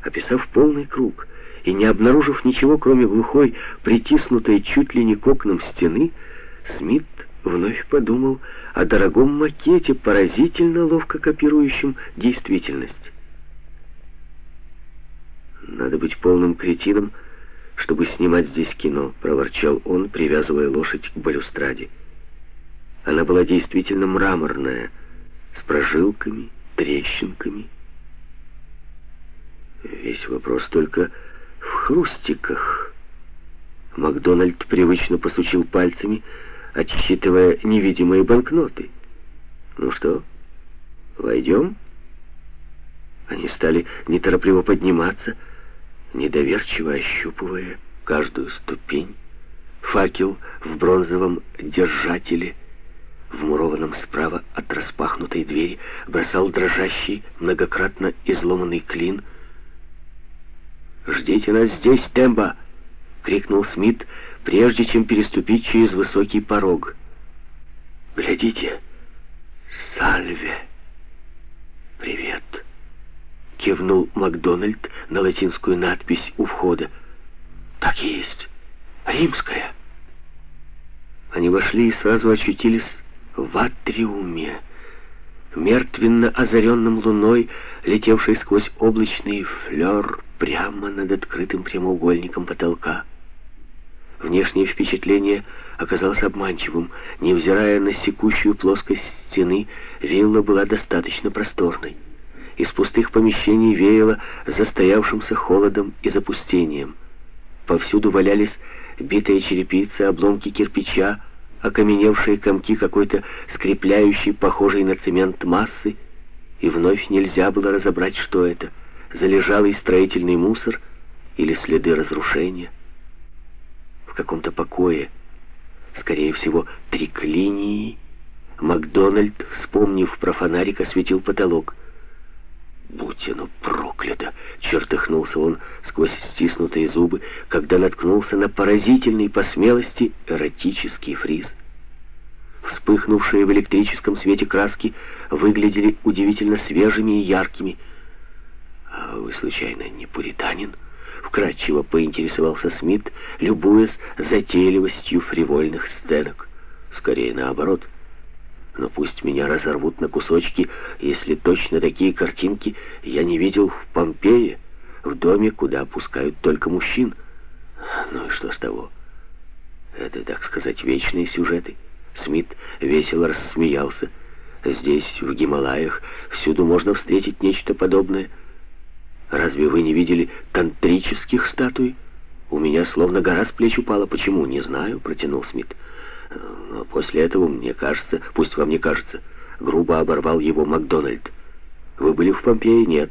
Описав полный круг и не обнаружив ничего, кроме глухой, притиснутой чуть ли не к окнам стены, Смит вновь подумал о дорогом макете, поразительно ловко копирующем действительность. «Надо быть полным кретином, чтобы снимать здесь кино», — проворчал он, привязывая лошадь к балюстраде. Она была действительно мраморная, с прожилками, трещинками. Весь вопрос только в хрустиках. Макдональд привычно посучил пальцами, отсчитывая невидимые банкноты. «Ну что, войдем?» Они стали неторопливо подниматься, недоверчиво ощупывая каждую ступень. Факел в бронзовом держателе, вмурованном справа от распахнутой двери, бросал дрожащий, многократно изломанный клин. «Ждите нас здесь, Тембо!» — крикнул Смит, прежде чем переступить через высокий порог. «Глядите! Сальве! Привет!» — кивнул Макдональд на латинскую надпись у входа. «Так и есть! Римская!» Они вошли и сразу очутились в атриуме, мертвенно озаренном луной, летевшей сквозь облачный флер прямо над открытым прямоугольником потолка. Внешнее впечатление оказалось обманчивым. Невзирая на секущую плоскость стены, вилла была достаточно просторной. Из пустых помещений веяло застоявшимся холодом и запустением. Повсюду валялись битая черепица, обломки кирпича, окаменевшие комки какой-то скрепляющей, похожей на цемент массы, и вновь нельзя было разобрать, что это — залежалый строительный мусор или следы разрушения. В каком-то покое, скорее всего, триклинии, Макдональд, вспомнив про фонарик, осветил потолок. «Будь оно проклято!» — чертыхнулся он сквозь стиснутые зубы, когда наткнулся на поразительный по смелости эротический фриз. Вспыхнувшие в электрическом свете краски выглядели удивительно свежими и яркими. «А вы, случайно, не пуританин?» — вкратчиво поинтересовался Смит, любуясь затейливостью фривольных сценок. «Скорее наоборот. Но пусть меня разорвут на кусочки, если точно такие картинки я не видел в Помпее, в доме, куда опускают только мужчин. Ну и что с того? Это, так сказать, вечные сюжеты». Смит весело рассмеялся. «Здесь, в Гималаях, всюду можно встретить нечто подобное. Разве вы не видели тантрических статуй? У меня словно гора с плеч упала. Почему? Не знаю», — протянул Смит. «Но после этого, мне кажется, пусть вам не кажется», — грубо оборвал его Макдональд. «Вы были в Помпее? Нет.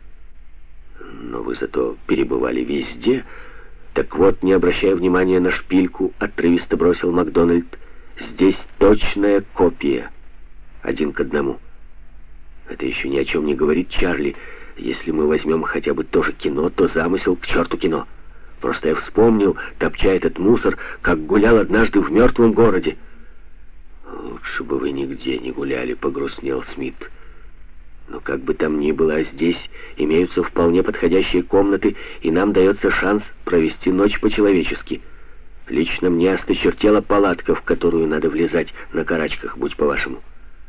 Но вы зато перебывали везде». «Так вот, не обращая внимания на шпильку», — отрывисто бросил Макдональд, «здесь точная копия. 1 к 1. Это еще ни о чем не говорит, Чарли. Если мы возьмем хотя бы то же кино, то замысел к черту кино. Просто я вспомнил, топча этот мусор, как гулял однажды в мертвом городе». «Лучше бы вы нигде не гуляли», — погрустнел Смит. «Но как бы там ни было, здесь имеются вполне подходящие комнаты, и нам дается шанс провести ночь по-человечески. Лично мне осточертела палатка, в которую надо влезать на карачках, будь по-вашему.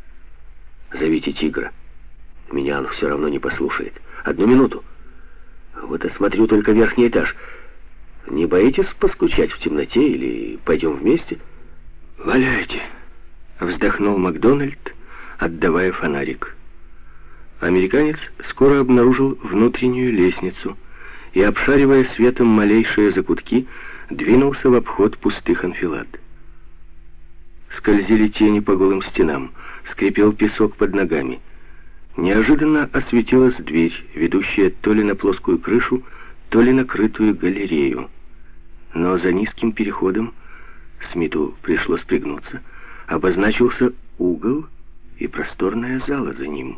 Зовите тигра. Меня он все равно не послушает. 1 минуту. Вот осмотрю только верхний этаж. Не боитесь поскучать в темноте или пойдем вместе?» «Валяйте», — вздохнул Макдональд, отдавая фонарик. Американец скоро обнаружил внутреннюю лестницу и, обшаривая светом малейшие закутки, двинулся в обход пустых анфилад. Скользили тени по голым стенам, скрипел песок под ногами. Неожиданно осветилась дверь, ведущая то ли на плоскую крышу, то ли на крытую галерею. Но за низким переходом, Смиту пришлось пригнуться, обозначился угол и просторная зала за ним.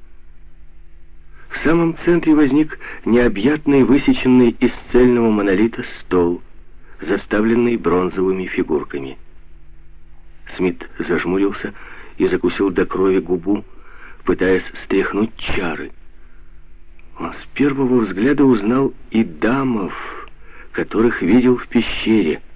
В самом центре возник необъятный, высеченный из цельного монолита стол, заставленный бронзовыми фигурками. Смит зажмурился и закусил до крови губу, пытаясь стряхнуть чары. Он с первого взгляда узнал и дамов, которых видел в пещере.